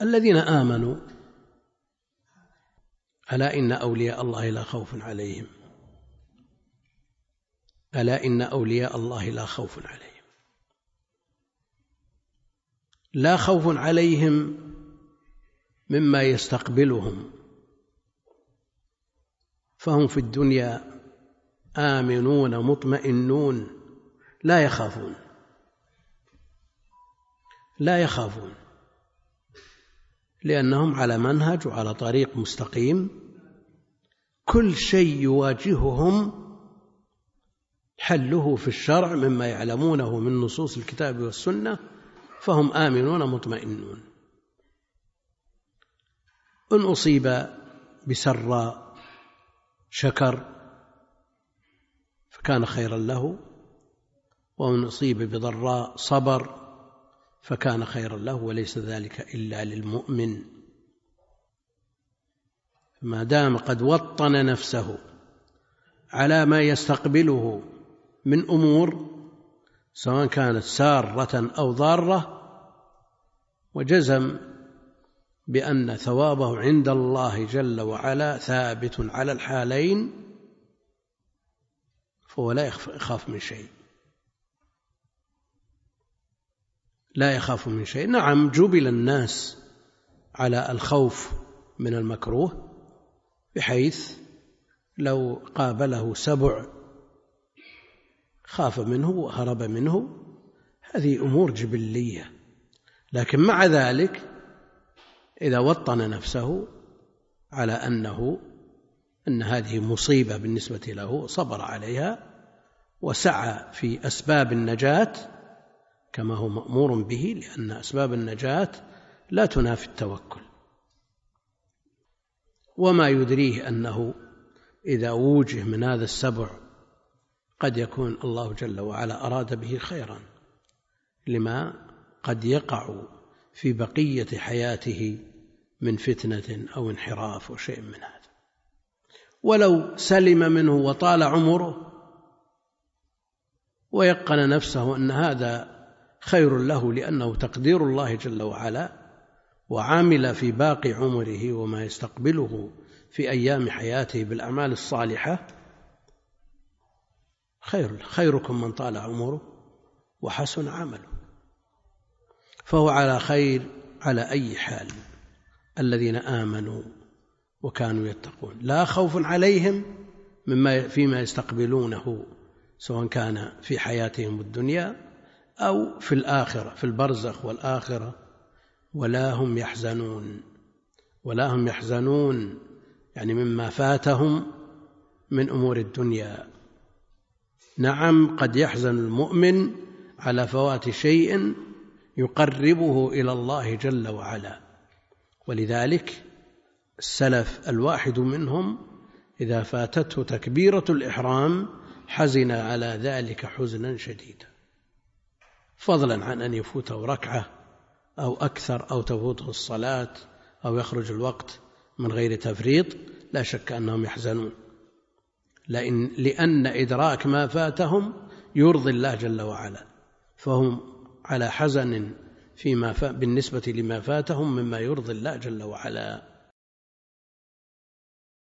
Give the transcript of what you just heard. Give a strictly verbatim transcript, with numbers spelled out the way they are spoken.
الذين آمنوا ألا إن أولياء الله لا خوف عليهم ألا إن أولياء الله لا خوف عليهم لا خوف عليهم مما يستقبلهم، فهم في الدنيا آمنون مطمئنون لا يخافون لا يخافون لأنهم على منهج وعلى طريق مستقيم، كل شيء يواجههم حله في الشرع مما يعلمونه من نصوص الكتاب والسنة، فهم آمنون مطمئنون. إن أصيب بسراء شكر فكان خيرا له، وإن أصيب بضراء صبر فكان خيرا له، وليس ذلك إلا للمؤمن. ما دام قد وطن نفسه على ما يستقبله من أمور سواء كانت سارة أو ضارة، وجزم بأن ثوابه عند الله جل وعلا ثابت على الحالين، فهو لا يخاف من شيء لا يخاف من شيء. نعم، جبل الناس على الخوف من المكروه، بحيث لو قابله سبع خاف منه وهرب منه، هذه أمور جبلية. لكن مع ذلك إذا وطن نفسه على أنه أن هذه مصيبة بالنسبة له صبر عليها وسعى في أسباب النجاة كما هو مأمور به، لأن أسباب النجاة لا تنافي التوكل. وما يدريه أنه إذا وجه من هذا السبع قد يكون الله جل وعلا أراد به خيرا، لما قد يقع في بقية حياته من فتنة أو انحراف وشيء من هذا. ولو سلم منه وطال عمره ويقن نفسه أن هذا خير له لأنه تقدير الله جل وعلا، وعامل في باقي عمره وما يستقبله في أيام حياته بالأعمال الصالحة، خير خيركم من طال عمره وحسن عمله، فهو على خير على أي حال. الذين آمنوا وكانوا يتقون لا خوف عليهم مما فيما يستقبلونه، سواء كان في حياتهم الدنيا أو في الآخرة في البرزخ والآخرة، ولا هم يحزنون ولا هم يحزنون يعني مما فاتهم من أمور الدنيا. نعم، قد يحزن المؤمن على فوات شيء يقربه إلى الله جل وعلا، ولذلك السلف الواحد منهم إذا فاتته تكبيرة الإحرام حزن على ذلك حزنا شديدا، فضلا عن أن يفوته ركعة أو أكثر أو تفوته الصلاة أو يخرج الوقت من غير تفريط، لا شك أنهم يحزنون، لأن, لأن إدراك ما فاتهم يرضي الله جل وعلا، فهم على حزن فيما بالنسبة لما فاتهم مما يرضي الله جل وعلا.